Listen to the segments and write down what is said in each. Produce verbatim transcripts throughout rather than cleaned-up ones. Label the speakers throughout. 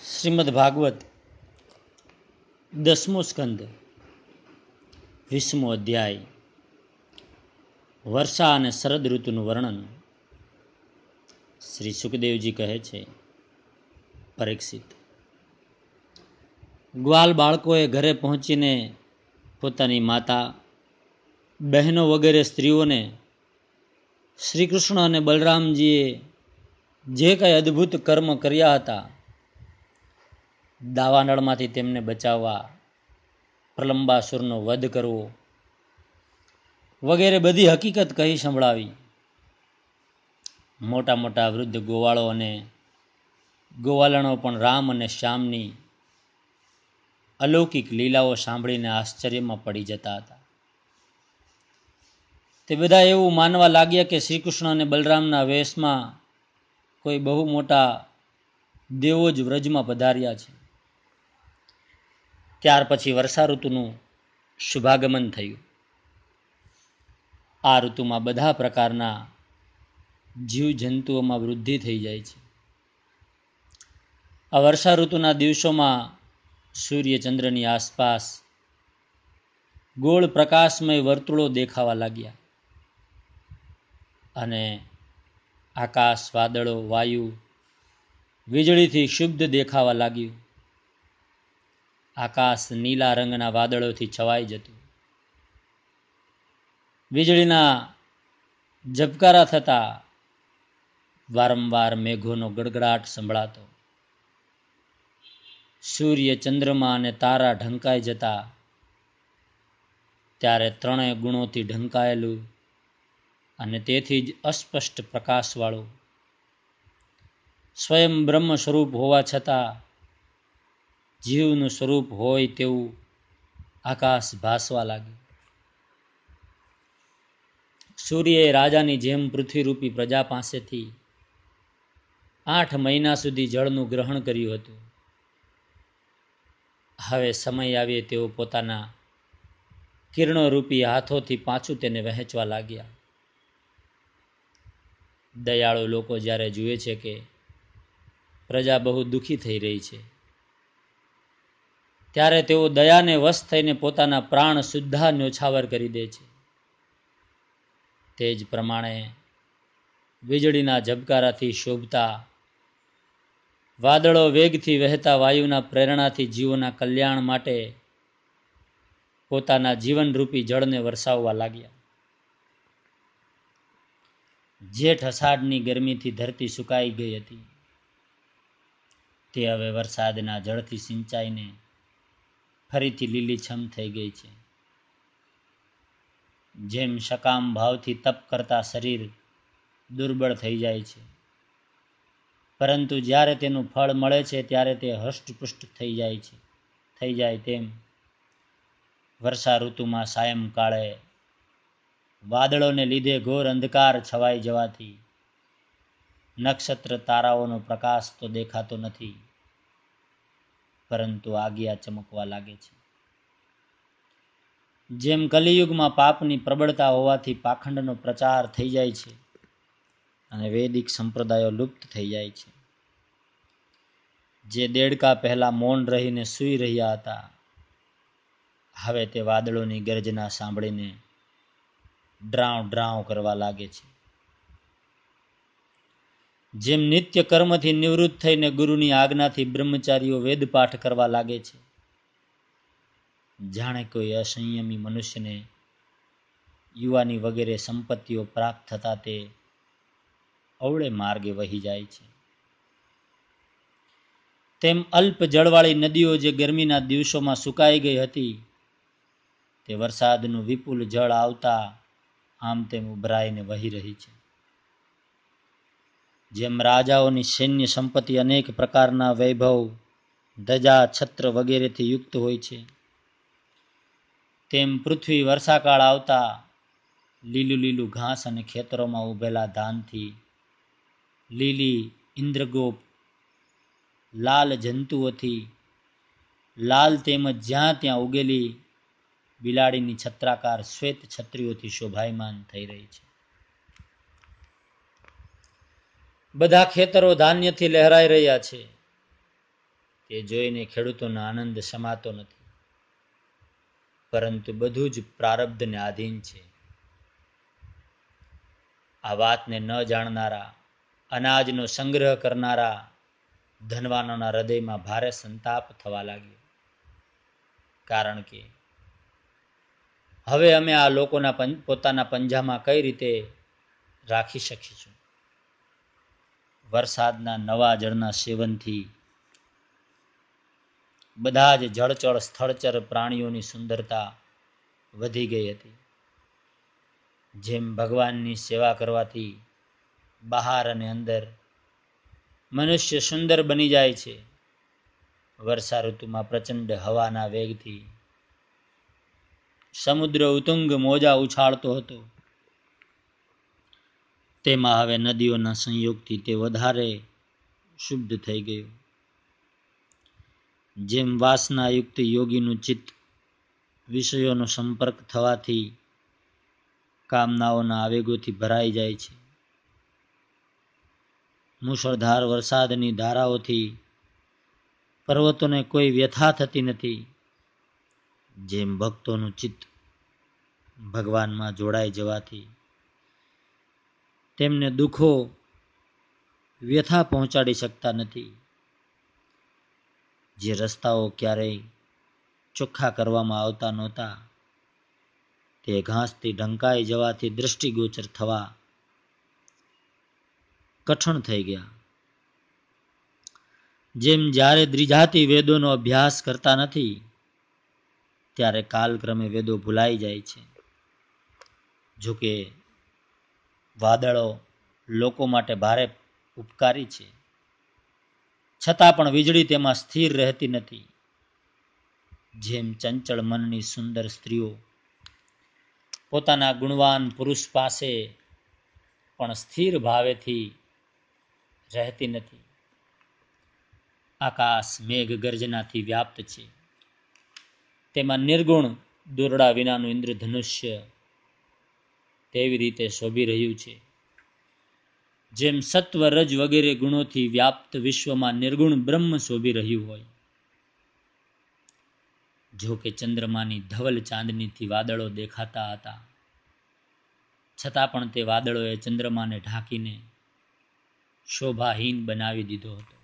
Speaker 1: શ્રીમદ ભાગવત દસમો સ્કંદ વીસમો અધ્યાય વર્ષા અને શરદ ઋતુનું વર્ણન. શ્રી સુખદેવજી કહે છે, પરીક્ષિત, ગ્વાલ બાળકોએ ઘરે પહોંચીને પોતાની માતા, બહેનો વગેરે સ્ત્રીઓને શ્રી કૃષ્ણ અને બલરામજીએ જે કંઈ અદ્ભુત કર્મ કર્યા હતા, દાવાનળમાંથી તેમને બચાવવા, પ્રલંબાસુરનો વધ કરવો વગેરે બધી હકીકત કહી સંભળાવી. મોટા મોટા વૃદ્ધ ગોવાળો અને ગોવાલણો પણ રામ અને શ્યામની અલૌકિક લીલાઓ સાંભળીને આશ્ચર્યમાં પડી જતા હતા. તે બધા એવું માનવા લાગ્યા કે શ્રી કૃષ્ણ અને બલરામના વેશમાં કોઈ બહુ મોટા દેવો જ વ્રજમાં પધાર્યા છે. ત્યાર પછી વર્ષા ઋતુનું શુભાગમન થયું. આ ઋતુમાં બધા પ્રકારના જીવજંતુઓમાં વૃદ્ધિ થઈ જાય છે. આ વર્ષા ઋતુના દિવસોમાં સૂર્ય ચંદ્રની આસપાસ ગોળ પ્રકાશમય વર્તુળો દેખાવા લાગ્યા અને આકાશ, વાદળો, વાયુ, વીજળીથી શુદ્ધ દેખાવા લાગ્યું. આકાશ નીલા રંગના વાદળોથી છવાઈ જતું. વીજળીના ઝબકારા થતા વારંવાર મેઘોનો ગડગડાટ સંભળાતો. સૂર્ય, ચંદ્રમા અને તારા ઢંકાઈ જતા ત્યારે ત્રણેય ગુણોથી ઢંકાયેલું અને તેથી જ અસ્પષ્ટ પ્રકાશવાળું, સ્વયં બ્રહ્મ સ્વરૂપ હોવા છતાં જીવનું સ્વરૂપ હોય તેવું આકાશ ભાસવા લાગ્યું. સૂર્યએ રાજાની જેમ પૃથ્વીરૂપી પ્રજા પાસેથી આઠ મહિના સુધી જળનું ગ્રહણ કર્યું હતું. હવે સમય આવે તેઓ પોતાના કિરણોરૂપી હાથોથી પાછું તેને વહેંચવા લાગ્યા. દયાળુ લોકો જ્યારે જુએ છે કે પ્રજા બહુ દુઃખી થઈ રહી છે, ત્યારે તેઓ દયાને વશ થઈને પોતાના પ્રાણ સુદ્ધા ન્યોછાવર કરી દે છે. તે જ પ્રમાણે વીજળીના ઝબકારાથી શોભતા વાદળો વેગથી વહેતા વાયુના પ્રેરણાથી જીવોના કલ્યાણ માટે પોતાના જીવનરૂપી જળને વરસાવવા લાગ્યા. જેઠ અષાઢની ગરમીથી ધરતી સુકાઈ ગઈ હતી, તે હવે વરસાદના જળથી સિંચાઈને ફરીથી લીલીછમ થઈ ગઈ છે. જેમ સકામ ભાવથી તપ કરતા શરીર દુર્બળ થઈ જાય છે, પરંતુ જ્યારે તેનું ફળ મળે છે ત્યારે તે હષ્ટપુષ્ટ થઈ જાય છે થઈ જાય તેમ વર્ષા ઋતુમાં સાયંકાળે વાદળોને લીધે ઘોર અંધકાર છવાઈ જવાથી નક્ષત્ર તારાઓનો પ્રકાશ તો દેખાતો નથી, પરંતુ આગિયા ચમકવા લાગે છે. જેમ કલિયુગમાં પાપની પ્રબળતા હોવાથી પાખંડનો પ્રચાર થઈ જાય છે અને વૈદિક સંપ્રદાયો લુપ્ત થઈ જાય છે. જે દેડકા પહેલા મૌન રહીને સૂઈ રહ્યા હતા, હવે તે વાદળોની ગર્જના સાંભળીને ડ્રાઉ ડ્રાઉ કરવા લાગે છે. જેમ નિત્ય કર્મથી નિવૃત્ત થઈને ગુરુની આજ્ઞાથી બ્રહ્મચારીઓ વેદપાઠ કરવા લાગે છે, જાણે કોઈ અસંયમી મનુષ્યને યુવાની વગેરે સંપત્તિઓ પ્રાપ્ત થતા તે અવળે માર્ગે વહી જાય છે, તેમ અલ્પ જળવાળી નદીઓ જે ગરમીના દિવસોમાં સુકાઈ ગઈ હતી, તે વરસાદનું વિપુલ જળ આવતા આમ તેમ ઉભરાઈને વહી રહી છે. જેમ રાજાઓની સૈન્ય સંપત્તિ અનેક પ્રકારના વૈભવ, ધજા, છત્ર વગેરેથી યુક્ત હોય છે, તેમ પૃથ્વી વર્ષાકાળ આવતા લીલું લીલું ઘાસ અને ખેતરોમાં ઉભેલા ધાનથી લીલી ઇન્દ્રગોપ લાલ જંતુઓથી લાલ તેમજ જ્યાં ત્યાં ઉગેલી બિલાડીની છત્રાકાર શ્વેત છત્રીઓથી શોભાયમાન થઈ રહી છે. બધા ખેતરો ધાન્યથી લહેરાઈ રહ્યા છે. તે જોઈને ખેડૂતોનો આનંદ સમાતો નથી, પરંતુ બધું જ પ્રારબ્ધને આધીન છે. આ વાતને ન જાણનારા, અનાજનો સંગ્રહ કરનારા ધનવાનોના હૃદયમાં ભારે સંતાપ થવા લાગ્યો. કારણ કે હવે અમે આ લોકોના પોતાના પંજામાં કઈ રીતે રાખી શકીશું? વરસાદના નવા જળના સેવનથી બધા જ જળચળ સ્થળચર પ્રાણીઓની સુંદરતા વધી ગઈ હતી. જેમ ભગવાનની સેવા કરવાથી બહાર અને અંદર મનુષ્ય સુંદર બની જાય છે, વર્ષા ઋતુમાં પ્રચંડ હવાના વેગથી સમુદ્ર ઉત્તુંગ મોજા ઉછાળતો હતો, તેમાં હવે નદીઓના સંયોગથી તે વધારે શુદ્ધ થઈ ગયું. જેમ વાસનાયુક્ત યોગીનું ચિત્ત વિષયોનો સંપર્ક થવાથી કામનાઓના આવેગોથી ભરાઈ જાય છે, મુશળધાર વરસાદની ધારાઓથી પર્વતોને કોઈ વ્યથા થતી નથી. જેમ ભક્તોનું ચિત્ત ભગવાનમાં જોડાઈ જવાથી તેમને દુઃખો વ્યથા પહોંચાડી શકતા નથી. જે રસ્તાઓ ક્યારેય ચોખ્ખા કરવામાં આવતા નહોતા, તે ઘાસથી ઢંકાઈ જવાથી દૃષ્ટિગોચર થવા કઠણ થઈ ગયા. જેમ જ્યારે દ્વિજાતિ વેદોનો અભ્યાસ કરતા નથી, ત્યારે કાલક્રમે વેદો ભૂલાઈ જાય છે. જોકે વાદળો લોકો માટે ભારે ઉપકારી છે, છતાં પણ વીજળી તેમાં સ્થિર રહેતી નથી. જેમ ચંચળ મનની સુંદર સ્ત્રીઓ પોતાના ગુણવાન પુરુષ પાસે પણ સ્થિર ભાવેથી રહેતી નથી. આકાશ મેઘ ગર્જનાથી વ્યાપ્ત છે, તેમાં નિર્ગુણ દોરડા વિનાનું ઇન્દ્રધનુષ્ય તેવી રીતે શોભી રહ્યું છે. જેમ સત્વ રજ વગેરે ગુણોથી વ્યાપ્ત વિશ્વમાં નિર્ગુણ બ્રહ્મ શોભી રહ્યું હોય. જો કે ચંદ્રમાની ધવલ ચાંદનીથી વાદળો દેખાતા હતા, છતાં પણ તે વાદળોએ ચંદ્રમાને ઢાંકીને શોભાહીન બનાવી દીધો હતો.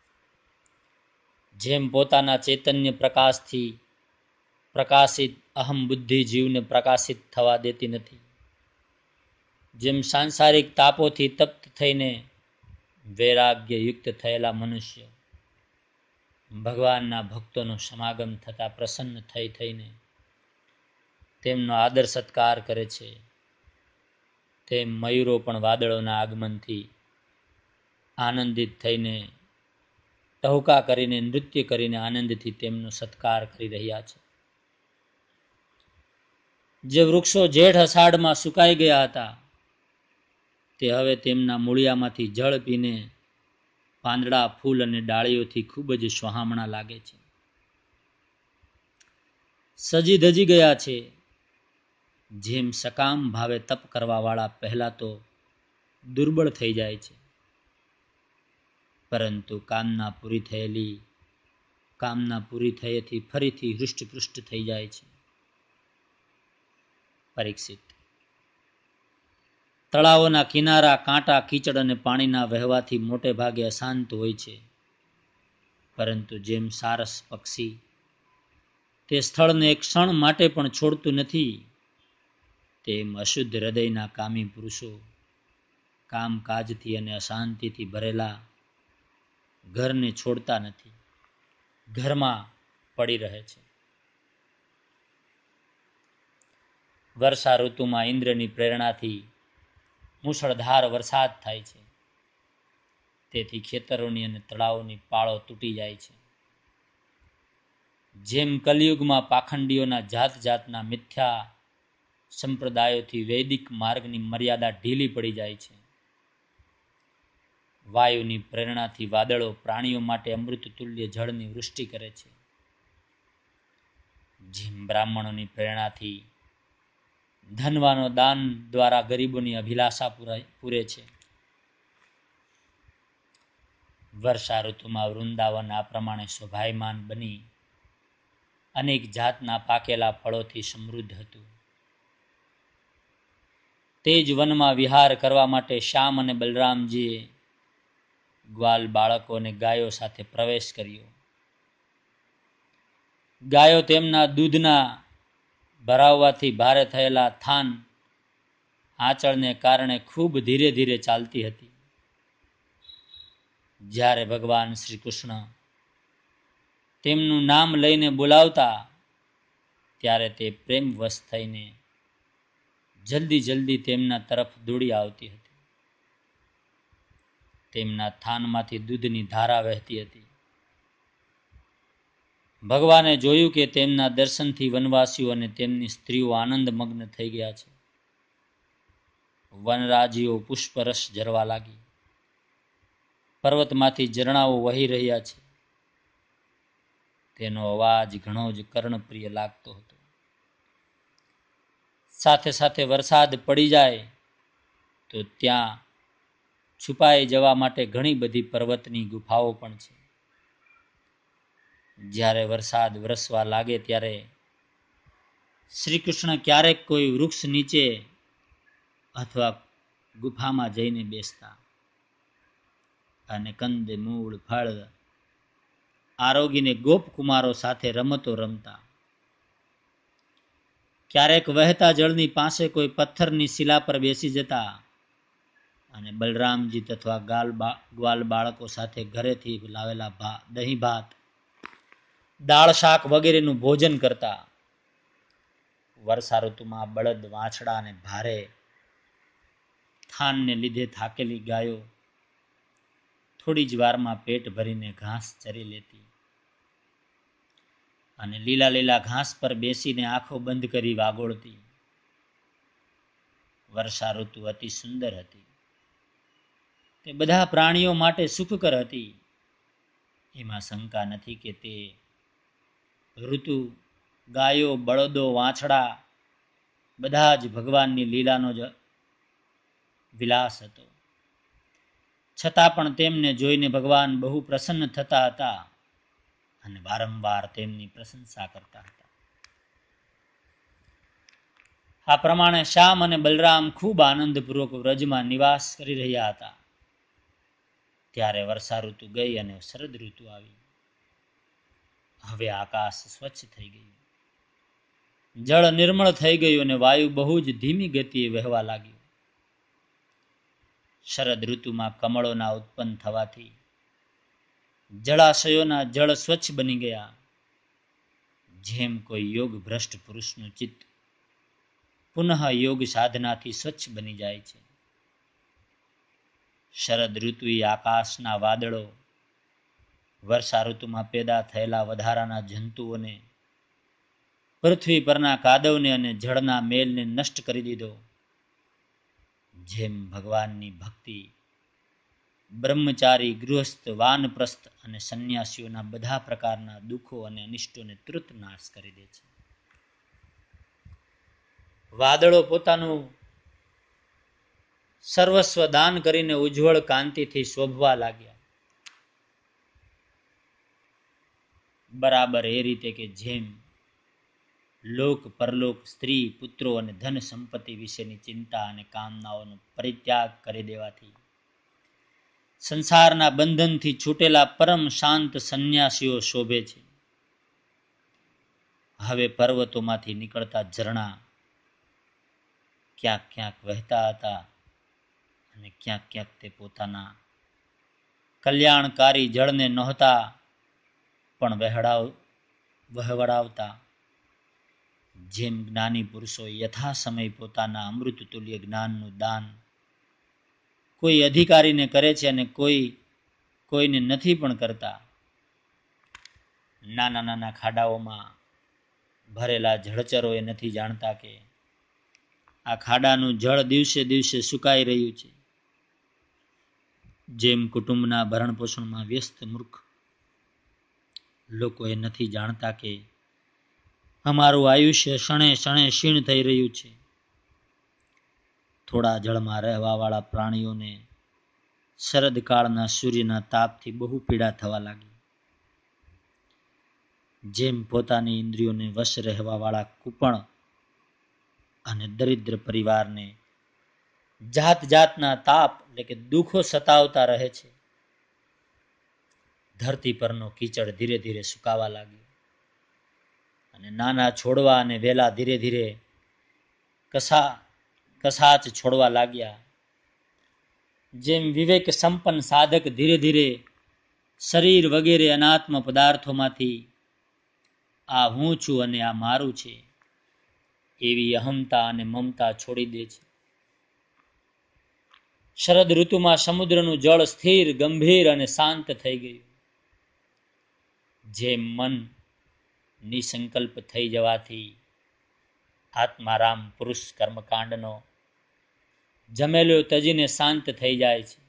Speaker 1: જેમ પોતાના ચૈતન્ય પ્રકાશથી પ્રકાશિત અહમ બુદ્ધિ જીવને પ્રકાશિત થવા દેતી નથી, જેમ સાંસારિક તાપોથી તપ્ત થઈને વૈરાગ્ય યુક્ત થયેલા મનુષ્ય ભગવાનના ભક્તોનો સમાગમ થતા પ્રસન્ન થઈ થઈને તેમનો આદર સત્કાર કરે છે, તેમ મયુરો પણ વાદળોના આગમનથી આનંદિત થઈને ટહુકા કરીને નૃત્ય કરીને આનંદથી તેમનો સત્કાર કરી રહ્યા છે. જે વૃક્ષો જેઠ અષાઢમાં સુકાઈ ગયા હતા, તે હવે તેમના મૂળિયામાંથી જળ પીને પાંદડા, ફૂલ અને ડાળીઓથી ખૂબ જ સુહામણા લાગે છે. સજી ધજી ગયા છે. જેમ સકામ ભાવે તપ કરવા વાળા પહેલા તો દુર્બળ થઈ જાય છે, પરંતુ કામના પૂરી થયેલી કામના પૂરી થયેથી ફરીથી હૃષ્ટપૃષ્ટ થઈ જાય છે. પરીક્ષિત, તળાવોના કિનારા કાંટા, કીચડ અને પાણીના વહેવાથી મોટે ભાગે અશાંત હોય છે, પરંતુ જેમ સારસ પક્ષી તે સ્થળને એક ક્ષણ માટે પણ છોડતું નથી, તેમ અશુદ્ધ હૃદયના કામી પુરુષો કામકાજથી અને અશાંતિથી ભરેલા ઘરને છોડતા નથી, ઘરમાં પડી રહે છે. વર્ષા ઋતુમાં ઇન્દ્રની પ્રેરણાથી મુશળધાર વરસાદ થાય છે, તેથી ખેતરોની અને તળાવોની પાળો તૂટી જાય છે. જેમ કલિયુગમાં પાખંડીઓના જાત જાતના મિથ્યા સંપ્રદાયોથી વૈદિક માર્ગની મર્યાદા ઢીલી પડી જાય છે, વાયુની પ્રેરણાથી વાદળો પ્રાણીઓ માટે અમૃત તુલ્ય જળની વૃષ્ટિ કરે છે. જેમ બ્રાહ્મણોની પ્રેરણાથી ધનવાનો દાન દ્વારા ગરીબોની અભિલાષા પૂરે છે, વર્ષા ઋતુમાં વૃંદાવન આ પ્રમાણે શોભાયમાન બની અનેક જાતના પાકેલા ફળોથી સમૃદ્ધ હતું. તે જ વનમાં વિહાર કરવા માટે શ્યામ અને બલરામજીએ ગ્વાલ બાળકો અને ગાયો સાથે પ્રવેશ કર્યો. ગાયો તેમના દૂધના ભરાવવાથી ભારે થયેલા થાન આંચળને કારણે ખૂબ ધીરે ધીરે ચાલતી હતી. જ્યારે ભગવાન શ્રી કૃષ્ણ તેમનું નામ લઈને બોલાવતા ત્યારે તે પ્રેમવશ થઈને જલ્દી જલ્દી તેમના તરફ દોડી આવતી હતી. તેમના થાનમાંથી દૂધની ધારા વહેતી હતી. ભગવાને જોયું કે તેમના દર્શનથી વનવાસીઓ અને તેમની સ્ત્રીઓ આનંદમગ્ન થઈ ગયા છે. વનરાજીઓ પુષ્પરસ ઝરવા લાગી. પર્વતમાંથી ઝરણાઓ વહી રહ્યા છે. તેનો અવાજ ઘણો જ કર્ણપ્રિય લાગતો હતો. સાથે સાથે વરસાદ પડી જાય તો ત્યાં છુપાઈ જવા માટે ઘણી બધી પર્વતની ગુફાઓ પણ છે. જ્યારે વરસાદ વરસવા લાગે ત્યારે શ્રી કૃષ્ણ ક્યારેક કોઈ વૃક્ષ નીચે અથવા ગુફામાં જઈને બેસતા અને કંદ મૂળ ફળ આરોગીને ગોપકુમારો સાથે રમતો રમતા. ક્યારેક વહેતા જળની પાસે કોઈ પથ્થરની શિલા પર બેસી જતા અને બલરામજી તથા ગાલ ગ્વાલ બાળકો સાથે ઘરેથી લાવેલા દહીં ભાત દાળ શાક વગેરેનું ભોજન કરતા. વર્ષા ઋતુમાં બળદ વાછડા અને ભારે થાનને લીધે થાકેલી ગાયો થોડી જ વારમાં પેટ ભરીને ઘાસ ચરી લેતી અને લીલા લીલા ઘાસ પર બેસીને આંખો બંધ કરી વાગોળતી. વર્ષા ઋતુ અતિ સુંદર હતી. તે બધા પ્રાણીઓ માટે સુખકર હતી. એમાં શંકા નથી કે તે ઋતુ ગાયો બળદો વાછડા બધા જ ભગવાનની લીલાનો જ વિલાસ હતો. છતાં પણ તેમને જોઈને ભગવાન બહુ પ્રસન્ન થતા હતા અને વારંવાર તેમની પ્રશંસા કરતા હતા. આ પ્રમાણે શ્યામ અને બલરામ ખૂબ આનંદપૂર્વક વ્રજમાં નિવાસ કરી રહ્યા હતા. ત્યારે વર્ષા ઋતુ ગઈ અને શરદ ઋતુ આવી. હવે આકાશ સ્વચ્છ થઈ ગયું. જળ નિર્મળ થઈ ગયું અને વાયુ બહુ જ ધીમી ગતિએ વહેવા લાગ્યું. શરદ ઋતુમાં કમળોના ઉત્પન્ન થવાથી જળાશયોના જળ સ્વચ્છ બની ગયા. જેમ કોઈ યોગ ભ્રષ્ટ પુરુષનું ચિત્ત પુનઃ યોગ સાધનાથી સ્વચ્છ બની જાય છે. શરદ ઋતુએ આકાશના વાદળો વર્ષા ઋતુમાં પેદા થયેલા વધારાના જંતુઓને પૃથ્વી પરના કાદવને અને જળના મેલને નષ્ટ કરી દીધો. જેમ ભગવાનની ભક્તિ બ્રહ્મચારી ગૃહસ્થ વાનપ્રસ્થ અને સંન્યાસીઓના બધા પ્રકારના દુઃખો અને અનિષ્ટોને તુરત નાશ કરી દે છે. વાદળો પોતાનું સર્વસ્વ દાન કરીને ઉજ્જવળ કાંતિથી શોભવા લાગ્યા. બરાબર એ રીતે કે જેમ લોક પરલોક સ્ત્રી પુત્રો અને ધન સંપત્તિ વિશેની ચિંતા અને કામનાઓનો પરિત્યાગ કરી દેવાથી સંસારના બંધનથી છૂટેલા પરમ શાંત સંન્યાસીઓ શોભે છે. હવે પર્વતોમાંથી નીકળતા ઝરણા ક્યાંક ક્યાંક વહેતા હતા અને ક્યાંક ક્યાંક તે પોતાના કલ્યાણકારી જળને નહોતા પણ વહેડાવ વહેવડાવતા. જેમ જ્ઞાની પુરુષો યથા સમય પોતાના અમૃત તુલ્ય જ્ઞાનનું દાન કોઈ અધિકારીને કરે છે અને કોઈ કોઈને નથી પણ કરતા. નાના નાના ખાડાઓમાં ભરેલા જળચરો એ નથી જાણતા કે આ ખાડાનું જળ દિવસે દિવસે સુકાઈ રહ્યું છે. જેમ કુટુંબના ભરણ પોષણમાં વ્યસ્ત મૂર્ખ લોકો એ નથી જાણતા કે અમારું આયુષ્ય ક્ષણે ક્ષણે ક્ષીણ થઈ રહ્યું છે. થોડા જળમાં રહેવા વાળા પ્રાણીઓને શરદકાળના સૂર્યના તાપથી બહુ પીડા થવા લાગી. જેમ પોતાની ઇન્દ્રિયોને વશ રહેવા વાળા કુપણ અને દરિદ્ર પરિવારને જાત જાતના તાપ એટલે કે દુઃખો સતાવતા રહે છે, ધરતી પરનો કીચડ ધીરે ધીરે સુકાવા લાગ્યો અને નાના છોડવા અને વેલા ધીરે ધીરે કસા કસાચ છોડવા લાગ્યા. જેમ વિવેક સંપન્ન સાધક ધીરે ધીરે શરીર વગેરે અનાત્મ પદાર્થોમાંથી આ હું છું અને આ મારું છે એવી અહમતા અને મમતા છોડી દે છે. શરદ ઋતુમાં સમુદ્રનું જળ સ્થિર, ગંભીર અને શાંત થઈ ગયું. જેમ મન નિસંકલ્પ થઈ જવાથી આત્મારામ પુરુષ કર્મકાંડનો જમેલો તજીને શાંત થઈ જાય છે.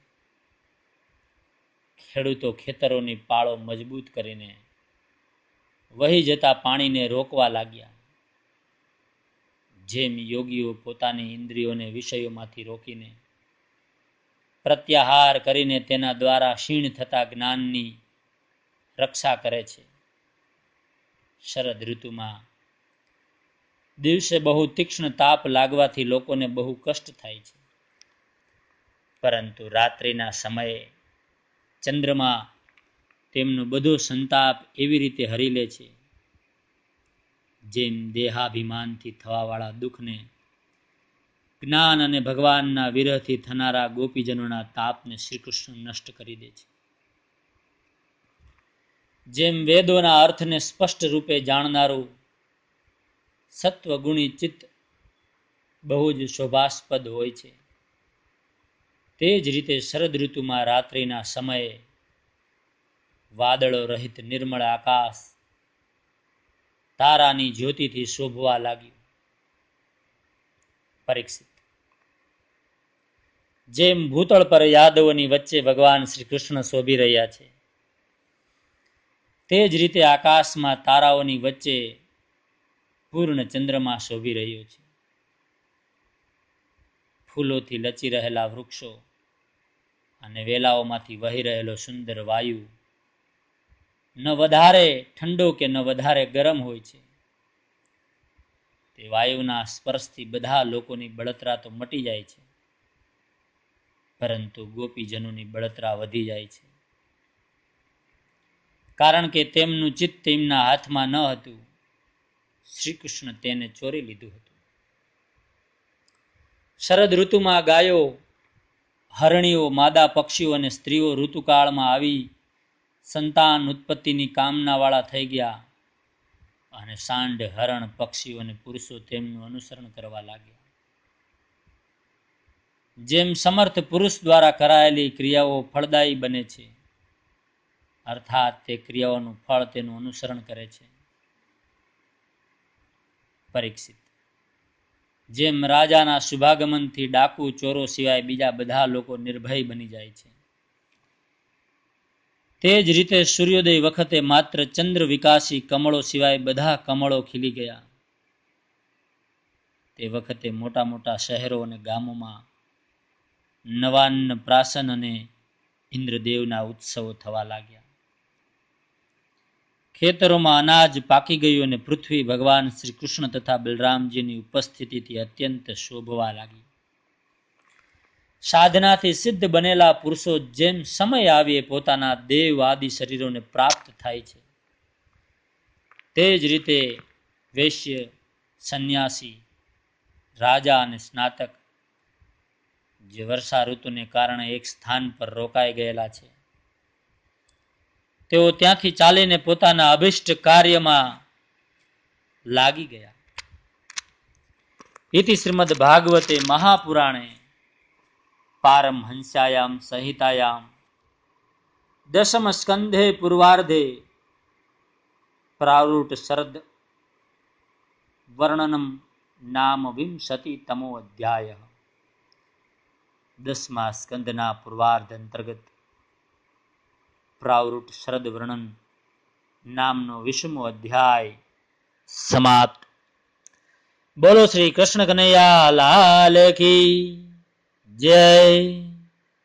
Speaker 1: ખેડૂતો ખેતરોની પાળો મજબૂત કરીને વહી જતા પાણીને રોકવા લાગ્યા. જેમ યોગીઓ પોતાની ઇન્દ્રિયોને વિષયોમાંથી રોકીને પ્રત્યાહાર કરીને તેના દ્વારા ક્ષીણ થતા જ્ઞાનની રક્ષા કરે છે. શરદ ઋતુમાં દિવસે બહુ તીક્ષ્ણ તાપ લાગવાથી લોકોને બહુ કષ્ટ થાય છે, પરંતુ રાત્રિના સમયે ચંદ્રમા તેમનો બધો સંતાપ એવી રીતે હરી લે છે જેમ દેહાભિમાનથી થવાવાળા દુઃખને જ્ઞાન અને ભગવાનના વિરહથી થનારા ગોપીજનોના તાપને શ્રીકૃષ્ણ નષ્ટ કરી દે છે. જેમ વેદોના અર્થને સ્પષ્ટ રૂપે જાણનારું સત્વગુણી ચિત્ત બહુ જ શોભાસ્પદ હોય છે, તે જ રીતે શરદ ઋતુમાં રાત્રિના સમયે વાદળો રહિત નિર્મળ આકાશ તારાની જ્યોતિથી શોભવા લાગ્યું. પરીક્ષિત, જેમ ભૂતળ પર યાદવોની વચ્ચે ભગવાન શ્રી કૃષ્ણ શોભી રહ્યા છે, તે જ રીતે આકાશમાં તારાઓની વચ્ચે પૂર્ણ ચંદ્રમા શોભી રહ્યો છે. ફૂલોથી લચી રહેલા વૃક્ષો અને વેલાઓમાંથી વહી રહેલો સુંદર વાયુ ન વધારે ઠંડો કે ન વધારે ગરમ હોય છે. તે વાયુના સ્પર્શથી બધા લોકોની બળતરા તો મટી જાય છે, પરંતુ ગોપીજનોની બળતરા વધી જાય છે, કારણ કે તેમનું ચિત્ત તેમના હાથમાં ન હતું. શ્રી કૃષ્ણ તેને ચોરી લીધું હતું. શરદ ઋતુમાં ગાયો, હરણીઓ, માદા પક્ષીઓ અને સ્ત્રીઓ ઋતુકાળમાં આવી સંતાન ઉત્પત્તિની કામના વાળા થઈ ગયા અને સાંડ, હરણ, પક્ષીઓ અને પુરુષો તેમનું અનુસરણ કરવા લાગ્યા. જેમ સમર્થ પુરુષ દ્વારા કરાયેલી ક્રિયાઓ ફળદાયી બને છે, અર્થાત તે ક્રિયાઓનું ફળ તેનું અનુસરણ કરે છે. પરીક્ષિત, જેમ રાજાના શુભાગમનથી ડાકુ, ચોરો સિવાય બીજા બધા લોકો નિર્ભય બની જાય છે, તે જ રીતે સૂર્યોદય વખતે માત્ર ચંદ્ર વિકાસી કમળો સિવાય બધા કમળો ખીલી ગયા. તે વખતે મોટા મોટા શહેરો અને ગામોમાં નવાન્ન પ્રાશન અને ઇન્દ્રદેવના ઉત્સવો થવા લાગ્યા. ખેતરોમાં અનાજ પાકી ગયું અને પૃથ્વી ભગવાન શ્રી કૃષ્ણ તથા બલરામજીની ઉપસ્થિતિથી અત્યંત શોભવા લાગી. સાધનાથી સિદ્ધ બનેલા પુરુષો જેમ સમય આવીએ પોતાના દેવ આદિ શરીરોને પ્રાપ્ત થાય છે, તે જ રીતે વૈશ્ય, સંન્યાસી, રાજા અને સ્નાતક જે વર્ષા ઋતુને કારણે એક સ્થાન પર રોકાઈ ગયેલા છે, તેઓ ત્યાંથી ચાલીને પોતાના અભિષ્ટ કાર્યમાં લાગી ગયા. ઇતિ શ્રીમદ ભાગવતે મહાપુરાણે પારમહંસ્યાયામ સંહિતાયામ દશમ સ્કંધે પૂર્વાર્ધે પ્રાવૃટ શરદ વર્ણનમ નામ વિંશતિ તમો અધ્યાય. દસમા સ્કંદના પૂર્વાર્ધ અંતર્ગત પ્રાવૃટ શરદ વર્ણન નામનો વિષમો અધ્યાય સમાપ્ત. બોલો શ્રી કૃષ્ણ કનૈયા લાલ કી જય.